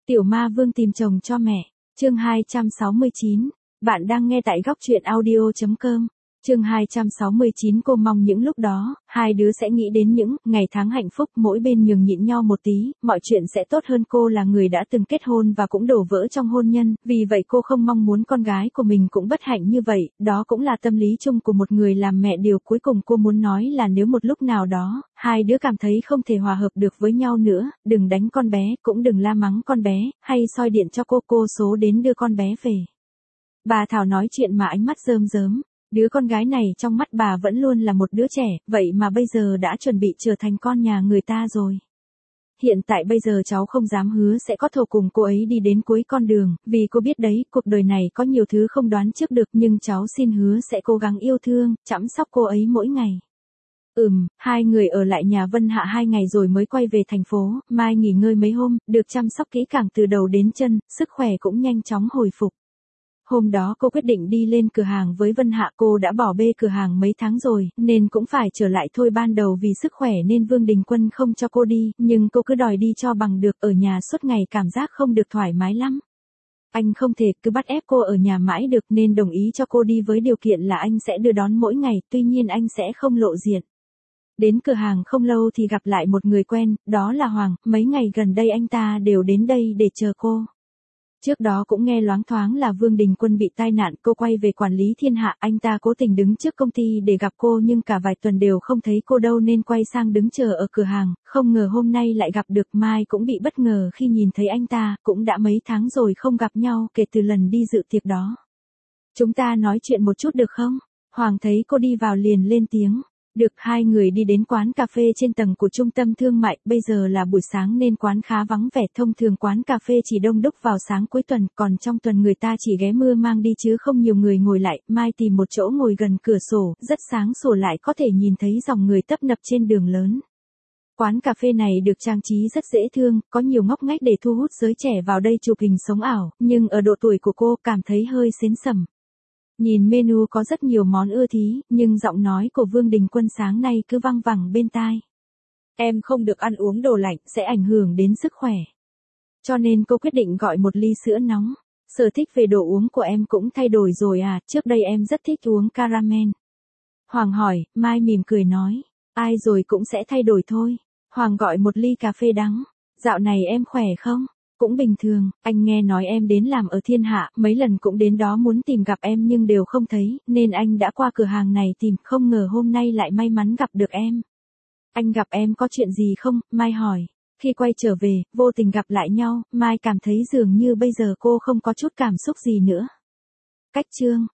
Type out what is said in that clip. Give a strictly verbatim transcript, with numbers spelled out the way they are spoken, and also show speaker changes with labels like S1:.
S1: Tiểu Ma Vương tìm chồng cho mẹ, chương hai trăm sáu mươi chín. Bạn đang nghe tại góc truyện audio chấm com. Chương hai trăm sáu mươi chín. Cô mong những lúc đó, hai đứa sẽ nghĩ đến những ngày tháng hạnh phúc, mỗi bên nhường nhịn nhau một tí, mọi chuyện sẽ tốt hơn. Cô là người đã từng kết hôn và cũng đổ vỡ trong hôn nhân, vì vậy cô không mong muốn con gái của mình cũng bất hạnh như vậy, đó cũng là tâm lý chung của một người làm mẹ. Điều cuối cùng cô muốn nói là nếu một lúc nào đó, hai đứa cảm thấy không thể hòa hợp được với nhau nữa, đừng đánh con bé, cũng đừng la mắng con bé, hay soi điện cho cô, cô số đến đưa con bé về. Bà Thảo nói chuyện mà ánh mắt rơm rớm. Đứa con gái này trong mắt bà vẫn luôn là một đứa trẻ, vậy mà bây giờ đã chuẩn bị trở thành con nhà người ta rồi. Hiện tại bây giờ cháu không dám hứa sẽ có thầu cùng cô ấy đi đến cuối con đường, vì cô biết đấy, cuộc đời này có nhiều thứ không đoán trước được, nhưng cháu xin hứa sẽ cố gắng yêu thương, chăm sóc cô ấy mỗi ngày. Ừm, hai người ở lại nhà Vân Hạ hai ngày rồi mới quay về thành phố, mai nghỉ ngơi mấy hôm, được chăm sóc kỹ càng từ đầu đến chân, sức khỏe cũng nhanh chóng hồi phục. Hôm đó cô quyết định đi lên cửa hàng với Vân Hạ, cô đã bỏ bê cửa hàng mấy tháng rồi, nên cũng phải trở lại thôi. Ban đầu vì sức khỏe nên Vương Đình Quân không cho cô đi, nhưng cô cứ đòi đi cho bằng được, ở nhà suốt ngày cảm giác không được thoải mái lắm. Anh không thể cứ bắt ép cô ở nhà mãi được nên đồng ý cho cô đi với điều kiện là anh sẽ đưa đón mỗi ngày, tuy nhiên anh sẽ không lộ diện. Đến cửa hàng không lâu thì gặp lại một người quen, đó là Hoàng, mấy ngày gần đây anh ta đều đến đây để chờ cô. Trước đó cũng nghe loáng thoáng là Vương Đình Quân bị tai nạn, cô quay về quản lý thiên hạ, anh ta cố tình đứng trước công ty để gặp cô nhưng cả vài tuần đều không thấy cô đâu nên quay sang đứng chờ ở cửa hàng, không ngờ hôm nay lại gặp được. Mai cũng bị bất ngờ khi nhìn thấy anh ta, cũng đã mấy tháng rồi không gặp nhau kể từ lần đi dự tiệc đó. Chúng ta nói chuyện một chút được không? Hoàng thấy cô đi vào liền lên tiếng. Được, hai người đi đến quán cà phê trên tầng của trung tâm thương mại, bây giờ là buổi sáng nên quán khá vắng vẻ, thông thường quán cà phê chỉ đông đúc vào sáng cuối tuần, còn trong tuần người ta chỉ ghé mưa mang đi chứ không nhiều người ngồi lại. Mai tìm một chỗ ngồi gần cửa sổ, rất sáng sủa lại có thể nhìn thấy dòng người tấp nập trên đường lớn. Quán cà phê này được trang trí rất dễ thương, có nhiều ngóc ngách để thu hút giới trẻ vào đây chụp hình sống ảo, nhưng ở độ tuổi của cô cảm thấy hơi xến sẩm. Nhìn menu có rất nhiều món ưa thí, nhưng giọng nói của Vương Đình Quân sáng nay cứ văng vẳng bên tai. Em không được ăn uống đồ lạnh, sẽ ảnh hưởng đến sức khỏe. Cho nên cô quyết định gọi một ly sữa nóng. Sở thích về đồ uống của em cũng thay đổi rồi à, trước đây em rất thích uống caramel. Hoàng hỏi, Mai mỉm cười nói, ai rồi cũng sẽ thay đổi thôi. Hoàng gọi một ly cà phê đắng. Dạo này em khỏe không? Cũng bình thường, anh nghe nói em đến làm ở thiên hạ, mấy lần cũng đến đó muốn tìm gặp em nhưng đều không thấy, nên anh đã qua cửa hàng này tìm, không ngờ hôm nay lại may mắn gặp được em. Anh gặp em có chuyện gì không? Mai hỏi. Khi quay trở về, vô tình gặp lại nhau, Mai cảm thấy dường như bây giờ cô không có chút cảm xúc gì nữa. Cách chương.